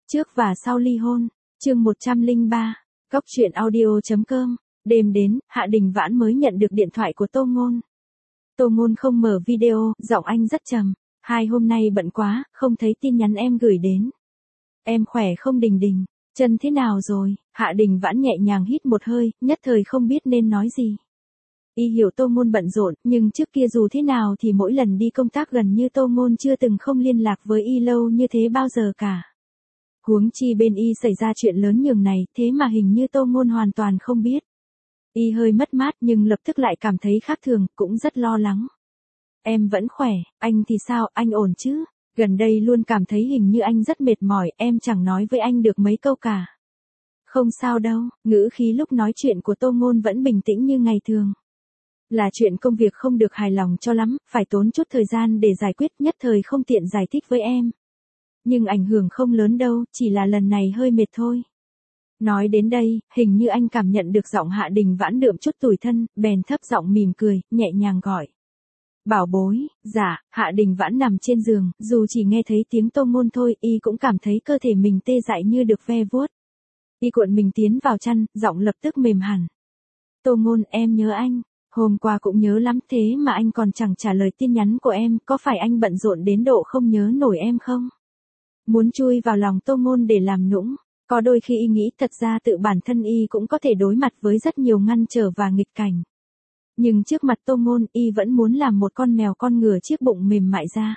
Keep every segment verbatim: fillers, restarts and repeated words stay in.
Trước và sau ly hôn, chương một trăm lẻ ba, Góc truyện audio chấm com. Đêm đến, Hạ Đình Vãn mới nhận được điện thoại của Tô Ngôn. Tô Ngôn không mở video, giọng anh rất trầm. Hai hôm nay bận quá, không thấy tin nhắn em gửi đến. Em khỏe không Đình Đình, chân thế nào rồi? Hạ Đình Vãn nhẹ nhàng hít một hơi, nhất thời không biết nên nói gì. Y hiểu Tô Ngôn bận rộn, nhưng trước kia dù thế nào thì mỗi lần đi công tác gần như Tô Ngôn chưa từng không liên lạc với Y lâu như thế bao giờ cả. Huống chi bên Y xảy ra chuyện lớn nhường này, thế mà hình như Tô Ngôn hoàn toàn không biết. Y hơi mất mát nhưng lập tức lại cảm thấy khác thường, cũng rất lo lắng. Em vẫn khỏe, anh thì sao, anh ổn chứ? Gần đây luôn cảm thấy hình như anh rất mệt mỏi, em chẳng nói với anh được mấy câu cả. Không sao đâu, ngữ khí lúc nói chuyện của Tô Ngôn vẫn bình tĩnh như ngày thường. Là chuyện công việc không được hài lòng cho lắm, phải tốn chút thời gian để giải quyết, nhất thời không tiện giải thích với em. Nhưng ảnh hưởng không lớn đâu, chỉ là lần này hơi mệt thôi. Nói đến đây, hình như anh cảm nhận được giọng Hạ Đình Vãn đượm chút tủi thân, bèn thấp giọng mỉm cười, nhẹ nhàng gọi. Bảo bối, dạ. Hạ Đình Vãn nằm trên giường, dù chỉ nghe thấy tiếng Tô Ngôn thôi, Y cũng cảm thấy cơ thể mình tê dại như được ve vuốt. Y cuộn mình tiến vào chăn, giọng lập tức mềm hẳn. Tô Ngôn, em nhớ anh. Hôm qua cũng nhớ lắm, thế mà anh còn chẳng trả lời tin nhắn của em, có phải anh bận rộn đến độ không nhớ nổi em không? Muốn chui vào lòng Tô Ngôn để làm nũng. Có đôi khi Y nghĩ thật ra tự bản thân Y cũng có thể đối mặt với rất nhiều ngăn trở và nghịch cảnh. Nhưng trước mặt Tô Ngôn, Y vẫn muốn làm một con mèo con ngửa chiếc bụng mềm mại ra.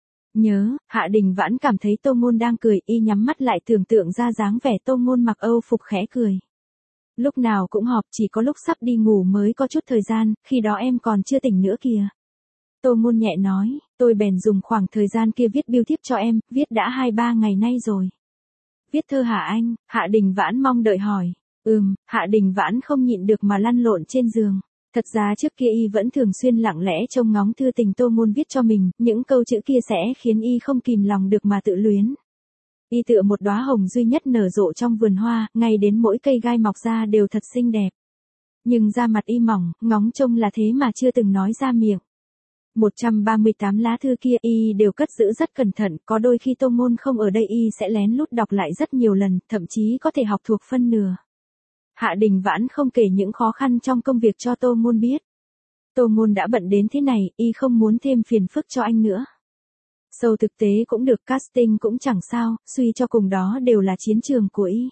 Nhớ, Hạ Đình Vãn cảm thấy Tô Ngôn đang cười, Y nhắm mắt lại tưởng tượng ra dáng vẻ Tô Ngôn mặc Âu phục khẽ cười. Lúc nào cũng họp, chỉ có lúc sắp đi ngủ mới có chút thời gian, khi đó em còn chưa tỉnh nữa kìa. Tô Ngôn nhẹ nói, tôi bèn dùng khoảng thời gian kia viết bưu thiếp cho em, viết đã hai ba ngày nay rồi. Viết thơ hả anh? Hạ Đình Vãn mong đợi hỏi. Ừm, Hạ Đình Vãn không nhịn được mà lăn lộn trên giường. Thật ra trước kia Y vẫn thường xuyên lặng lẽ trông ngóng thư tình Tô Ngôn viết cho mình, những câu chữ kia sẽ khiến Y không kìm lòng được mà tự luyến. Y tựa một đóa hồng duy nhất nở rộ trong vườn hoa, ngay đến mỗi cây gai mọc ra đều thật xinh đẹp. Nhưng da mặt Y mỏng, ngóng trông là thế mà chưa từng nói ra miệng. một trăm ba mươi tám lá thư kia Y đều cất giữ rất cẩn thận, có đôi khi Tô Ngôn không ở đây Y sẽ lén lút đọc lại rất nhiều lần, thậm chí có thể học thuộc phân nửa. Hạ Đình Vãn không kể những khó khăn trong công việc cho Tô Ngôn biết. Tô Ngôn đã bận đến thế này, Y không muốn thêm phiền phức cho anh nữa. Sâu thực tế cũng được, casting cũng chẳng sao, suy cho cùng đó đều là chiến trường của Y.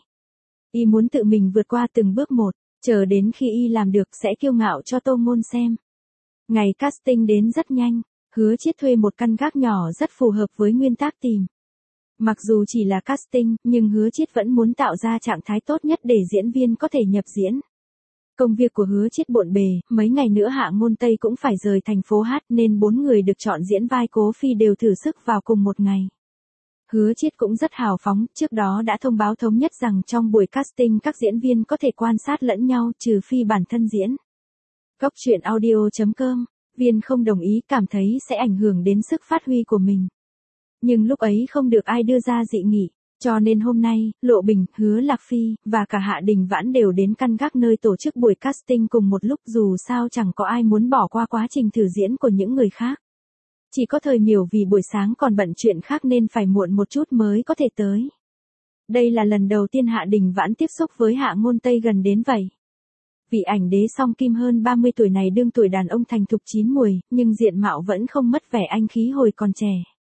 Y muốn tự mình vượt qua từng bước một, chờ đến khi Y làm được sẽ kiêu ngạo cho Tô Ngôn xem. Ngày casting đến rất nhanh, Hứa Chiết thuê một căn gác nhỏ rất phù hợp với nguyên tác tìm. Mặc dù chỉ là casting, nhưng Hứa Chiết vẫn muốn tạo ra trạng thái tốt nhất để diễn viên có thể nhập diễn. Công việc của Hứa Chiết bộn bề, mấy ngày nữa Hạ Ngôn Tây cũng phải rời thành phố hát nên bốn người được chọn diễn vai Cố Phi đều thử sức vào cùng một ngày. Hứa Chiết cũng rất hào phóng, trước đó đã thông báo thống nhất rằng trong buổi casting các diễn viên có thể quan sát lẫn nhau trừ phi bản thân diễn. Góc truyện audio chấm com, Viên không đồng ý, cảm thấy sẽ ảnh hưởng đến sức phát huy của mình. Nhưng lúc ấy không được ai đưa ra dị nghị, cho nên hôm nay, Lộ Bình, Hứa Lạc Phi, và cả Hạ Đình Vãn đều đến căn gác nơi tổ chức buổi casting cùng một lúc, dù sao chẳng có ai muốn bỏ qua quá trình thử diễn của những người khác. Chỉ có Thời Miểu vì buổi sáng còn bận chuyện khác nên phải muộn một chút mới có thể tới. Đây là lần đầu tiên Hạ Đình Vãn tiếp xúc với Hạ Ngôn Tây gần đến vậy. Vị ảnh đế Song Kim hơn ba mươi tuổi này đương tuổi đàn ông thành thục chín muồi, nhưng diện mạo vẫn không mất vẻ anh khí hồi còn trẻ.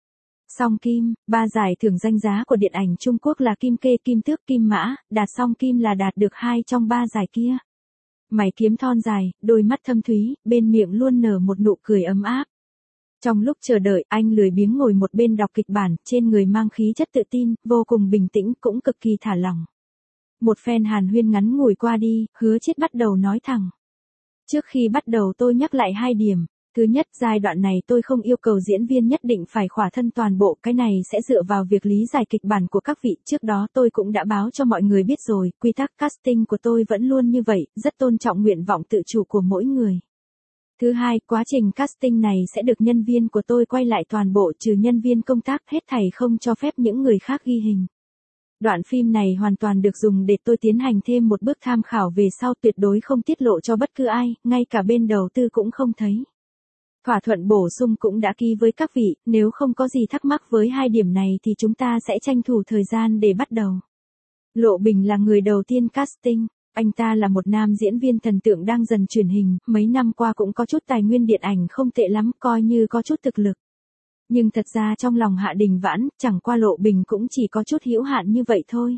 Song Kim, ba giải thưởng danh giá của điện ảnh Trung Quốc là Kim Kê, Kim Tước, Kim Mã, đạt Song Kim là đạt được hai trong ba giải kia. Mày kiếm thon dài, đôi mắt thâm thúy, bên miệng luôn nở một nụ cười ấm áp. Trong lúc chờ đợi, anh lười biếng ngồi một bên đọc kịch bản, trên người mang khí chất tự tin, vô cùng bình tĩnh, cũng cực kỳ thả lỏng. Một phen hàn huyên ngắn ngủi qua đi, Hứa Chiết bắt đầu nói thẳng. Trước khi bắt đầu tôi nhắc lại hai điểm. Thứ nhất, giai đoạn này tôi không yêu cầu diễn viên nhất định phải khỏa thân toàn bộ, cái này sẽ dựa vào việc lý giải kịch bản của các vị. Trước đó tôi cũng đã báo cho mọi người biết rồi, quy tắc casting của tôi vẫn luôn như vậy, rất tôn trọng nguyện vọng tự chủ của mỗi người. Thứ hai, quá trình casting này sẽ được nhân viên của tôi quay lại toàn bộ trừ nhân viên công tác, hết thảy không cho phép những người khác ghi hình. Đoạn phim này hoàn toàn được dùng để tôi tiến hành thêm một bước tham khảo về sau, tuyệt đối không tiết lộ cho bất cứ ai, ngay cả bên đầu tư cũng không thấy. Thỏa thuận bổ sung cũng đã ký với các vị, nếu không có gì thắc mắc với hai điểm này thì chúng ta sẽ tranh thủ thời gian để bắt đầu. Lộ Bình là người đầu tiên casting. Anh ta là một nam diễn viên thần tượng đang dần truyền hình, mấy năm qua cũng có chút tài nguyên điện ảnh không tệ lắm, coi như có chút thực lực. Nhưng thật ra trong lòng Hạ Đình Vãn, chẳng qua Lộ Bình cũng chỉ có chút hữu hạn như vậy thôi.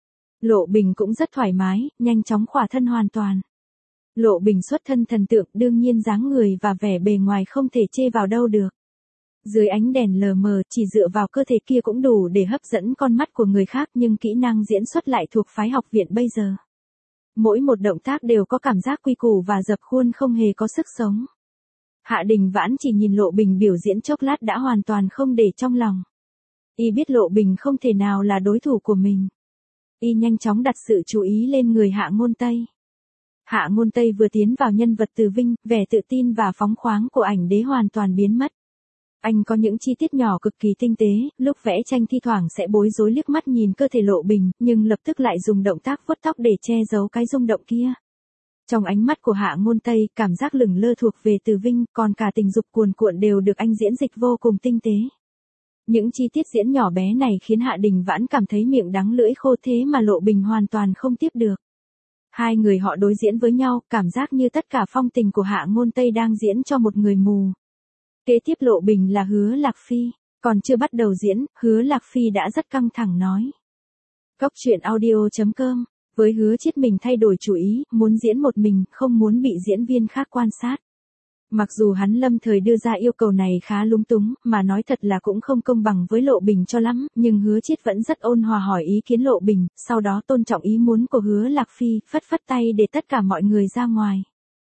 Lộ Bình cũng rất thoải mái, nhanh chóng khỏa thân hoàn toàn. Lộ Bình xuất thân thần tượng, đương nhiên dáng người và vẻ bề ngoài không thể chê vào đâu được. Dưới ánh đèn lờ mờ, chỉ dựa vào cơ thể kia cũng đủ để hấp dẫn con mắt của người khác, nhưng kỹ năng diễn xuất lại thuộc phái học viện bây giờ. Mỗi một động tác đều có cảm giác quy củ và dập khuôn, không hề có sức sống. Hạ Đình Vãn chỉ nhìn Lộ Bình biểu diễn chốc lát đã hoàn toàn không để trong lòng. Y biết Lộ Bình không thể nào là đối thủ của mình. Y nhanh chóng đặt sự chú ý lên người Hạ Ngôn Tây. Hạ Ngôn Tây vừa tiến vào nhân vật Từ Vinh, vẻ tự tin và phóng khoáng của ảnh đế hoàn toàn biến mất. Anh có những chi tiết nhỏ cực kỳ tinh tế, lúc vẽ tranh thi thoảng sẽ bối rối liếc mắt nhìn cơ thể Lộ Bình, nhưng lập tức lại dùng động tác vuốt tóc để che giấu cái rung động kia. Trong ánh mắt của Hạ Ngôn Tây, cảm giác lửng lơ thuộc về Từ Vinh, còn cả tình dục cuồn cuộn đều được anh diễn dịch vô cùng tinh tế. Những chi tiết diễn nhỏ bé này khiến Hạ Đình Vãn cảm thấy miệng đắng lưỡi khô, thế mà Lộ Bình hoàn toàn không tiếp được. Hai người họ đối diễn với nhau, cảm giác như tất cả phong tình của Hạ Ngôn Tây đang diễn cho một người mù. Kế tiếp Lộ Bình là Hứa Lạc Phi, còn chưa bắt đầu diễn, Hứa Lạc Phi đã rất căng thẳng nói. Góc truyện audio chấm com, với Hứa Chiết mình thay đổi chủ ý, muốn diễn một mình, không muốn bị diễn viên khác quan sát. Mặc dù hắn lâm thời đưa ra yêu cầu này khá lúng túng, mà nói thật là cũng không công bằng với Lộ Bình cho lắm, nhưng Hứa Chiết vẫn rất ôn hòa hỏi ý kiến Lộ Bình, sau đó tôn trọng ý muốn của Hứa Lạc Phi, phất phất tay để tất cả mọi người ra ngoài.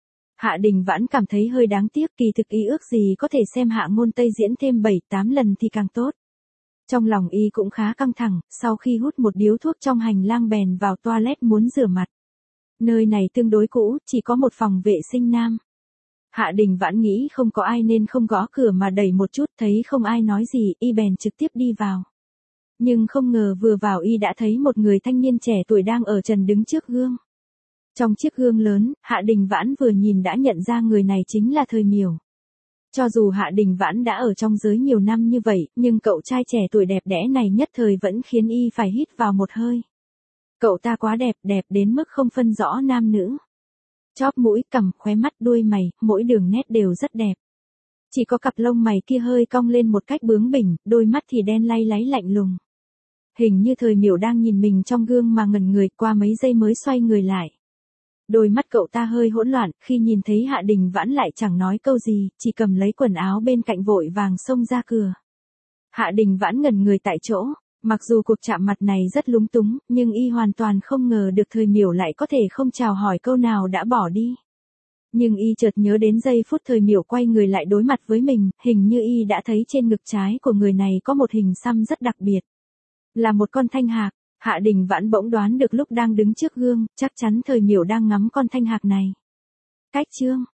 Hạ Đình Vãn cảm thấy hơi đáng tiếc, kỳ thực y ước gì có thể xem Hạ Ngôn Tây diễn thêm bảy tám lần thì càng tốt. Trong lòng y cũng khá căng thẳng, sau khi hút một điếu thuốc trong hành lang bèn vào toilet muốn rửa mặt. Nơi này tương đối cũ, chỉ có một phòng vệ sinh nam. Hạ Đình Vãn nghĩ không có ai nên không gõ cửa mà đẩy một chút, thấy không ai nói gì, y bèn trực tiếp đi vào. Nhưng không ngờ vừa vào y đã thấy một người thanh niên trẻ tuổi đang ở trần đứng trước gương. Trong chiếc gương lớn, Hạ Đình Vãn vừa nhìn đã nhận ra người này chính là Thời Miểu. Cho dù Hạ Đình Vãn đã ở trong giới nhiều năm như vậy, nhưng cậu trai trẻ tuổi đẹp đẽ này nhất thời vẫn khiến y phải hít vào một hơi. Cậu ta quá đẹp, đẹp đến mức không phân rõ nam nữ. Chóp mũi, cằm, khóe mắt, đuôi mày, mỗi đường nét đều rất đẹp. Chỉ có cặp lông mày kia hơi cong lên một cách bướng bỉnh, đôi mắt thì đen lay láy lạnh lùng. Hình như Thời Miểu đang nhìn mình trong gương mà ngẩn người, qua mấy giây mới xoay người lại. Đôi mắt cậu ta hơi hỗn loạn, khi nhìn thấy Hạ Đình Vãn lại chẳng nói câu gì, chỉ cầm lấy quần áo bên cạnh vội vàng xông ra cửa. Hạ Đình Vãn ngẩn người tại chỗ, mặc dù cuộc chạm mặt này rất lúng túng, nhưng y hoàn toàn không ngờ được Thời Miểu lại có thể không chào hỏi câu nào đã bỏ đi. Nhưng y chợt nhớ đến giây phút Thời Miểu quay người lại đối mặt với mình, hình như y đã thấy trên ngực trái của người này có một hình xăm rất đặc biệt. Là một con thanh hạc. Hạ Đình Vãn bỗng đoán được lúc đang đứng trước gương, chắc chắn Thời Miểu đang ngắm con thanh hạc này. Cách chương